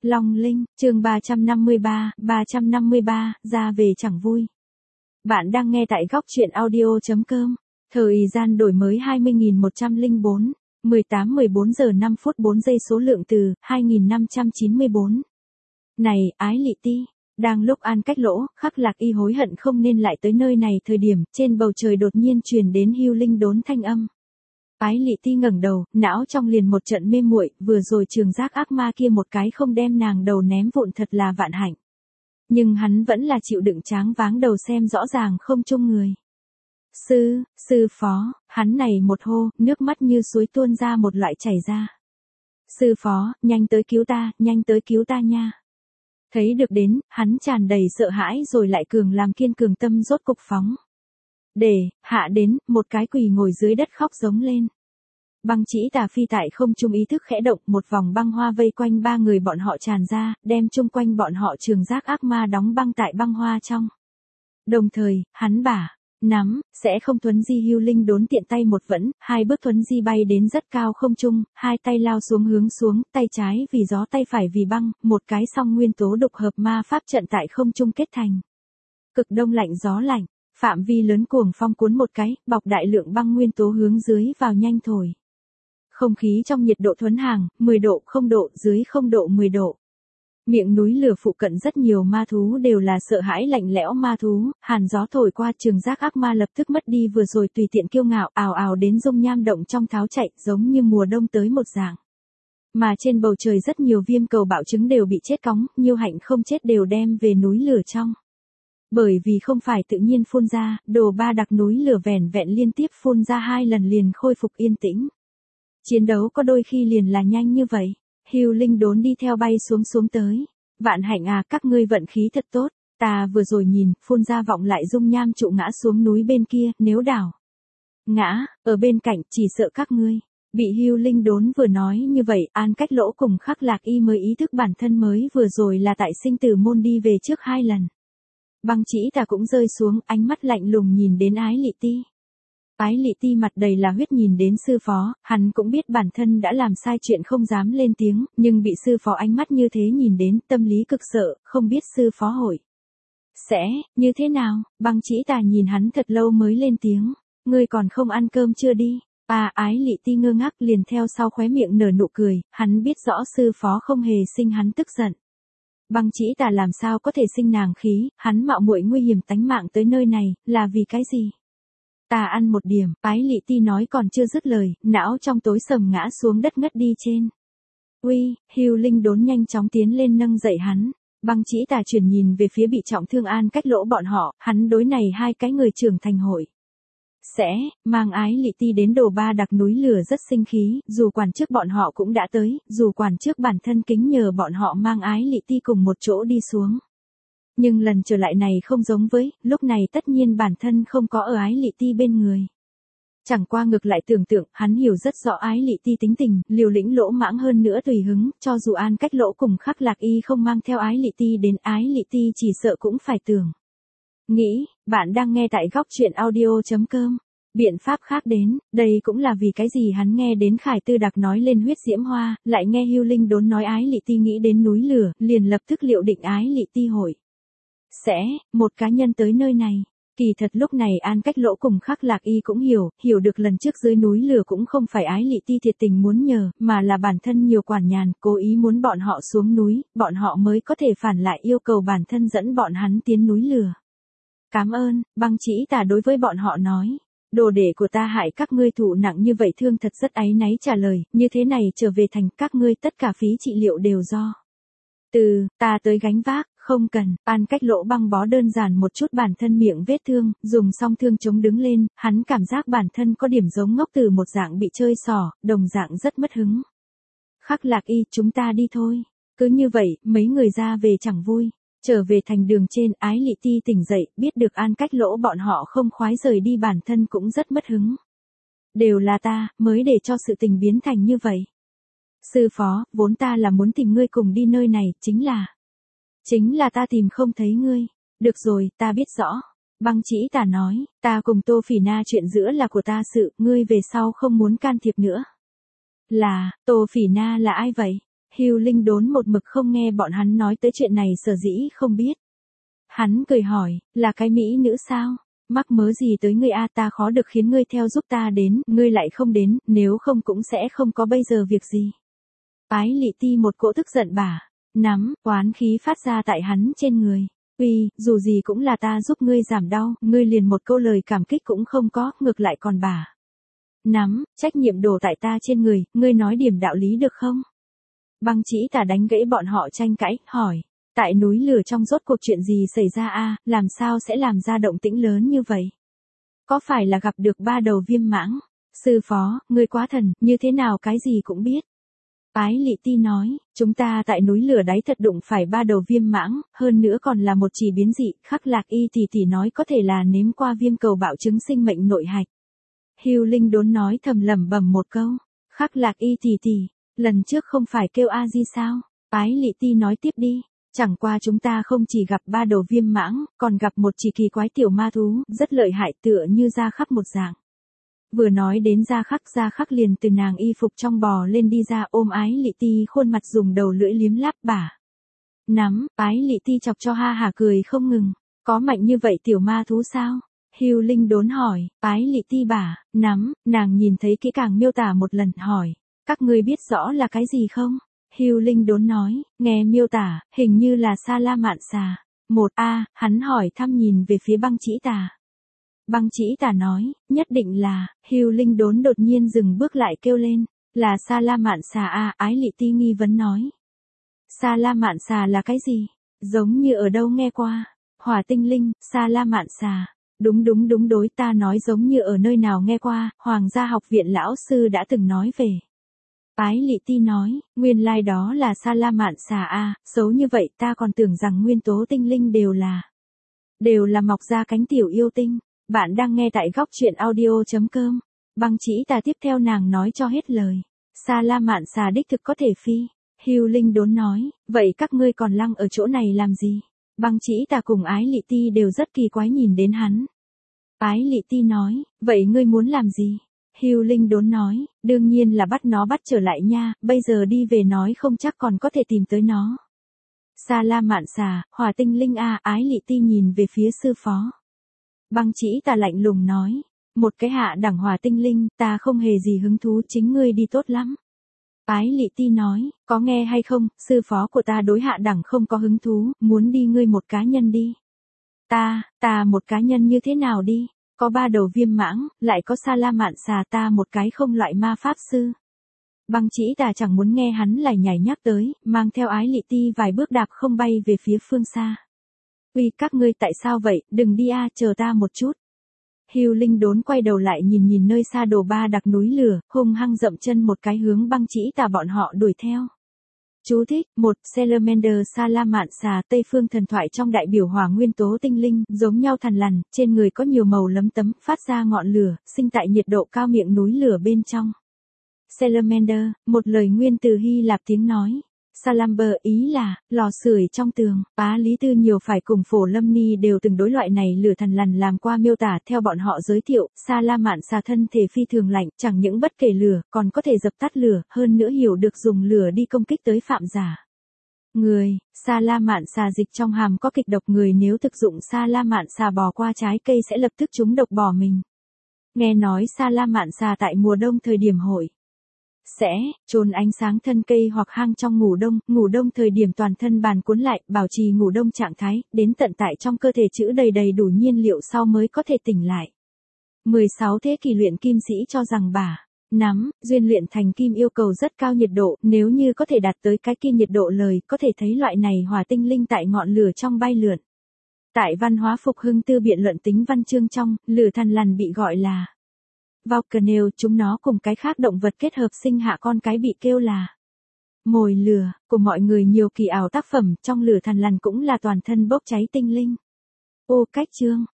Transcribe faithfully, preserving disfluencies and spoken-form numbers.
Long Linh, chương ba trăm năm mươi ba, ba trăm năm mươi ba, ra về chẳng vui. Bạn đang nghe tại góc truyện audio chấm com. Thời gian đổi mới hai mươi nghìn một trăm lẻ bốn, mười tám mười bốn giờ năm phút bốn giây số lượng từ, hai nghìn năm trăm chín mươi bốn. Này, Ái Lị Ti, đang lúc An Cách Lỗ, Khắc Lạc Y hối hận không nên lại tới nơi này thời điểm, trên bầu trời đột nhiên truyền đến Hưu Linh đốn thanh âm. Ái Lị Ti ngẩng đầu, não trong liền một trận mê muội, vừa rồi trường giác ác ma kia một cái không đem nàng đầu ném vụn thật là vạn hạnh. Nhưng hắn vẫn là chịu đựng tráng váng đầu xem rõ ràng không chung người. Sư, sư phó, hắn này một hô, nước mắt như suối tuôn ra một loại chảy ra. Sư phó, nhanh tới cứu ta, nhanh tới cứu ta nha. Thấy được đến, hắn tràn đầy sợ hãi rồi lại cường làm kiên cường tâm rốt cục phóng. Để, hạ đến, một cái quỳ ngồi dưới đất khóc giống lên. Băng Chỉ Tà phi tại không trung ý thức khẽ động, một vòng băng hoa vây quanh ba người bọn họ tràn ra, đem chung quanh bọn họ trường giác ác ma đóng băng tại băng hoa trong. Đồng thời, hắn bả, nắm, sẽ không thuấn di Hưu Linh đốn tiện tay một vẫn, hai bước thuấn di bay đến rất cao không trung, hai tay lao xuống hướng xuống, tay trái vì gió tay phải vì băng, một cái song nguyên tố đục hợp ma pháp trận tại không trung kết thành. Cực đông lạnh gió lạnh. Phạm vi lớn cuồng phong cuốn một cái, bọc đại lượng băng nguyên tố hướng dưới vào nhanh thổi. Không khí trong nhiệt độ thuấn hàng, mười độ, không độ, dưới không độ, mười độ. Miệng núi lửa phụ cận rất nhiều ma thú đều là sợ hãi lạnh lẽo ma thú, hàn gió thổi qua trường giác ác ma lập tức mất đi vừa rồi tùy tiện kiêu ngạo, ào ào đến dung nham động trong tháo chạy, giống như mùa đông tới một dạng. Mà trên bầu trời rất nhiều viêm cầu bạo trứng đều bị chết cóng, nhiêu hạnh không chết đều đem về núi lửa trong. Bởi vì không phải tự nhiên phun ra, đồ ba đặc núi lửa vẻn vẹn liên tiếp phun ra hai lần liền khôi phục yên tĩnh. Chiến đấu có đôi khi liền là nhanh như vậy. Hưu Linh đốn đi theo bay xuống xuống tới. Vạn hạnh à, các ngươi vận khí thật tốt. Ta vừa rồi nhìn, phun ra vọng lại dung nham trụ ngã xuống núi bên kia, nếu đảo ngã, ở bên cạnh, chỉ sợ các ngươi. Bị Hưu Linh đốn vừa nói như vậy, An Cách Lỗ cùng Khắc Lạc Y mới ý thức bản thân mới vừa rồi là tại sinh tử môn đi về trước hai lần. Băng Chỉ Tà cũng rơi xuống, ánh mắt lạnh lùng nhìn đến Ái Lị Ti. Ái Lị Ti mặt đầy là huyết nhìn đến sư phó, hắn cũng biết bản thân đã làm sai chuyện không dám lên tiếng, nhưng bị sư phó ánh mắt như thế nhìn đến, tâm lý cực sợ, không biết sư phó hội sẽ như thế nào. Băng Chỉ Tà nhìn hắn thật lâu mới lên tiếng, ngươi còn không ăn cơm chưa đi. À, Ái Lị Ti ngơ ngác liền theo sau khóe miệng nở nụ cười, hắn biết rõ sư phó không hề sinh hắn tức giận. Băng Chỉ Tà làm sao có thể sinh nàng khí, hắn mạo muội nguy hiểm tánh mạng tới nơi này, là vì cái gì? Ta ăn một điểm, Ái Lị Ti nói còn chưa dứt lời, não trong tối sầm ngã xuống đất ngất đi trên. Uy, Hưu Linh đốn nhanh chóng tiến lên nâng dậy hắn. Băng Chỉ Tà chuyển nhìn về phía bị trọng thương An Cách Lỗ bọn họ, hắn đối này hai cái người trưởng thành hội. Sẽ, mang Ái Lị Ti đến đồ ba đặc núi lửa rất sinh khí, dù quản trước bọn họ cũng đã tới, dù quản trước bản thân kính nhờ bọn họ mang Ái Lị Ti cùng một chỗ đi xuống. Nhưng lần trở lại này không giống với, lúc này tất nhiên bản thân không có ở Ái Lị Ti bên người. Chẳng qua ngược lại tưởng tượng, hắn hiểu rất rõ Ái Lị Ti tính tình, liều lĩnh lỗ mãng hơn nữa tùy hứng, cho dù An Cách Lỗ cùng Khắc Lạc Y không mang theo Ái Lị Ti đến, Ái Lị Ti chỉ sợ cũng phải tưởng. Nghĩ, bạn đang nghe tại góc truyện audio chấm com. Biện pháp khác đến, đây cũng là vì cái gì hắn nghe đến Khải Tư Đặc nói lên huyết diễm hoa, lại nghe Hưu Linh đốn nói Ái Lị Ti nghĩ đến núi lửa, liền lập tức liệu định Ái Lị Ti hội sẽ, một cá nhân tới nơi này. Kỳ thật lúc này An Cách Lỗ cùng Khắc Lạc Y cũng hiểu, hiểu được lần trước dưới núi lửa cũng không phải Ái Lị Ti thiệt tình muốn nhờ, mà là bản thân nhiều quản nhàn, cố ý muốn bọn họ xuống núi, bọn họ mới có thể phản lại yêu cầu bản thân dẫn bọn hắn tiến núi lửa. Cảm ơn, Băng Chỉ Tà đối với bọn họ nói. Đồ đệ của ta hại các ngươi thụ nặng như vậy thương thật rất áy náy trả lời, như thế này trở về thành các ngươi tất cả phí trị liệu đều do. Từ, ta tới gánh vác, không cần, An Cách Lỗ băng bó đơn giản một chút bản thân miệng vết thương, dùng xong thương chống đứng lên, hắn cảm giác bản thân có điểm giống ngốc từ một dạng bị chơi xỏ, đồng dạng rất mất hứng. Khắc Lạc Y, chúng ta đi thôi. Cứ như vậy, mấy người ra về chẳng vui. Trở về thành đường trên, Ái Lị Ti tỉnh dậy, biết được An Cách Lỗ bọn họ không khoái rời đi bản thân cũng rất mất hứng. Đều là ta, mới để cho sự tình biến thành như vậy. Sư phó, vốn ta là muốn tìm ngươi cùng đi nơi này, chính là... Chính là ta tìm không thấy ngươi. Được rồi, ta biết rõ. Băng Chỉ Tà nói, ta cùng Tô Phỉ Na chuyện giữa là của ta sự, ngươi về sau không muốn can thiệp nữa. Là, Tô Phỉ Na là ai vậy? Hưu Linh Đốn một mực không nghe bọn hắn nói tới chuyện này sở dĩ không biết. Hắn cười hỏi, là cái mỹ nữ sao? Mắc mớ gì tới ngươi a, ta khó được khiến ngươi theo giúp ta đến, ngươi lại không đến, nếu không cũng sẽ không có bây giờ việc gì. Ái Lị Ti một cỗ tức giận bả, nắm, oán khí phát ra tại hắn trên người. Uy, dù gì cũng là ta giúp ngươi giảm đau, ngươi liền một câu lời cảm kích cũng không có, ngược lại còn bả. Nắm, trách nhiệm đổ tại ta trên người, ngươi nói điểm đạo lý được không? Băng Chỉ Tà đánh gãy bọn họ tranh cãi, hỏi. Tại núi lửa trong rốt cuộc chuyện gì xảy ra a, làm sao sẽ làm ra động tĩnh lớn như vậy? Có phải là gặp được ba đầu viêm mãng? Sư phó, ngươi quá thần, như thế nào cái gì cũng biết. Ái Lị Ti nói, chúng ta tại núi lửa đáy thật đụng phải ba đầu viêm mãng, hơn nữa còn là một chỉ biến dị, Khắc Lạc Y tỷ tỷ nói có thể là nếm qua viêm cầu bạo chứng sinh mệnh nội hạch. Hưu Linh Đốn nói thầm lẩm bẩm một câu, Khắc Lạc Y tỷ tỷ, lần trước không phải kêu A Di sao? Ái Lị Ti nói tiếp đi. Chẳng qua chúng ta không chỉ gặp ba đầu viêm mãng, còn gặp một chỉ kỳ quái tiểu ma thú, rất lợi hại tựa như Gia Khắc một dạng. Vừa nói đến Gia Khắc, Gia Khắc liền từ nàng y phục trong bò lên đi ra ôm Ái Lị Ti khuôn mặt dùng đầu lưỡi liếm láp bả. Nắm, Ái Lị Ti chọc cho ha hả cười không ngừng, có mạnh như vậy tiểu ma thú sao? Hưu Linh Đốn hỏi, Ái Lị Ti bả, nắm, nàng nhìn thấy kỹ càng miêu tả một lần hỏi, các ngươi biết rõ là cái gì không? Hưu Linh Đốn nói, nghe miêu tả, hình như là Sa La Mạn Xà. Một A, hắn hỏi thăm nhìn về phía Băng Chỉ Tà. Băng Chỉ Tà nói, nhất định là, Hưu Linh Đốn đột nhiên dừng bước lại kêu lên, là Sa La Mạn Xà a, Ái Lị Ti nghi vấn nói. Sa La Mạn Xà là cái gì? Giống như ở đâu nghe qua. Hỏa Tinh Linh, Sa La Mạn Xà. Đúng đúng đúng đối ta nói giống như ở nơi nào nghe qua, Hoàng gia học viện lão sư đã từng nói về. Ái Lị Ti nói, nguyên lai like đó là Sa La Mạn Xà a, xấu như vậy ta còn tưởng rằng nguyên tố tinh linh đều là, đều là mọc ra cánh tiểu yêu tinh. Bạn đang nghe tại góc truyện audio.com. Băng Chỉ Tà tiếp theo nàng nói cho hết lời. Sa La Mạn Xà đích thực có thể phi. Hưu Linh Đốn nói, vậy các ngươi còn lăng ở chỗ này làm gì? Băng Chỉ Tà cùng Ái Lị Ti đều rất kỳ quái nhìn đến hắn. Ái Lị Ti nói, vậy ngươi muốn làm gì? Hưu Linh Đốn nói, đương nhiên là bắt nó bắt trở lại nha, bây giờ đi về nói không chắc còn có thể tìm tới nó. Sa La Mạn Xà, Hỏa Tinh Linh a, Ái Lị Ti nhìn về phía sư phó. Băng Chỉ Tà lạnh lùng nói, một cái hạ đẳng Hỏa Tinh Linh, ta không hề gì hứng thú, chính ngươi đi tốt lắm. Ái Lị Ti nói, có nghe hay không, sư phó của ta đối hạ đẳng không có hứng thú, muốn đi ngươi một cá nhân đi. Ta, ta một cá nhân như thế nào đi? Có ba đầu viêm mãng, lại có Sa La Mạn Xà, ta một cái không loại ma pháp sư. Băng Chỉ Tà chẳng muốn nghe hắn lại nhảy nhắc tới, mang theo Ái Lị Ti vài bước đạp không bay về phía phương xa. Uy, các ngươi tại sao vậy, đừng đi a, chờ ta một chút. Hưu Linh Đốn quay đầu lại nhìn nhìn nơi xa đồ ba đặc núi lửa, hung hăng dậm chân một cái hướng Băng Chỉ Tà bọn họ đuổi theo. Chú thích, một, Salamander Sa La Mạn Xà, Tây phương thần thoại trong đại biểu hỏa nguyên tố tinh linh, giống nhau thằn lằn, trên người có nhiều màu lấm tấm, phát ra ngọn lửa, sinh tại nhiệt độ cao miệng núi lửa bên trong. Salamander, một lời nguyên từ Hy Lạp tiếng nói. Salamber ý là, lò sưởi trong tường. Bá Lý Tư nhiều phải cùng Phổ Lâm Ni đều từng đối loại này lửa thằn lằn làm qua miêu tả, theo bọn họ giới thiệu, Sa La Mạn Xà thân thể phi thường lạnh, chẳng những bất kể lửa, còn có thể dập tắt lửa, hơn nữa hiểu được dùng lửa đi công kích tới phạm giả. Người, Sa La Mạn Xà dịch trong hàm có kịch độc, người nếu thực dụng Sa La Mạn Xà bò qua trái cây sẽ lập tức trúng độc bỏ mình. Nghe nói Sa La Mạn Xà tại mùa đông thời điểm hội sẽ trốn ánh sáng thân cây hoặc hang trong ngủ đông, ngủ đông thời điểm toàn thân bàn cuốn lại, bảo trì ngủ đông trạng thái, đến tận tại trong cơ thể trữ đầy đầy đủ nhiên liệu sau mới có thể tỉnh lại. mười sáu thế kỷ luyện kim sĩ cho rằng bả, nắm, duyên luyện thành kim yêu cầu rất cao nhiệt độ, nếu như có thể đạt tới cái kia nhiệt độ lời, có thể thấy loại này hỏa tinh linh tại ngọn lửa trong bay lượn. Tại văn hóa phục hưng tư biện luận tính văn chương trong, lửa thằn lằn bị gọi là Volcano, chúng nó cùng cái khác động vật kết hợp sinh hạ con cái bị kêu là mồi lửa, của mọi người nhiều kỳ ảo tác phẩm, trong lửa thằn lằn cũng là toàn thân bốc cháy tinh linh. Ô cách chương,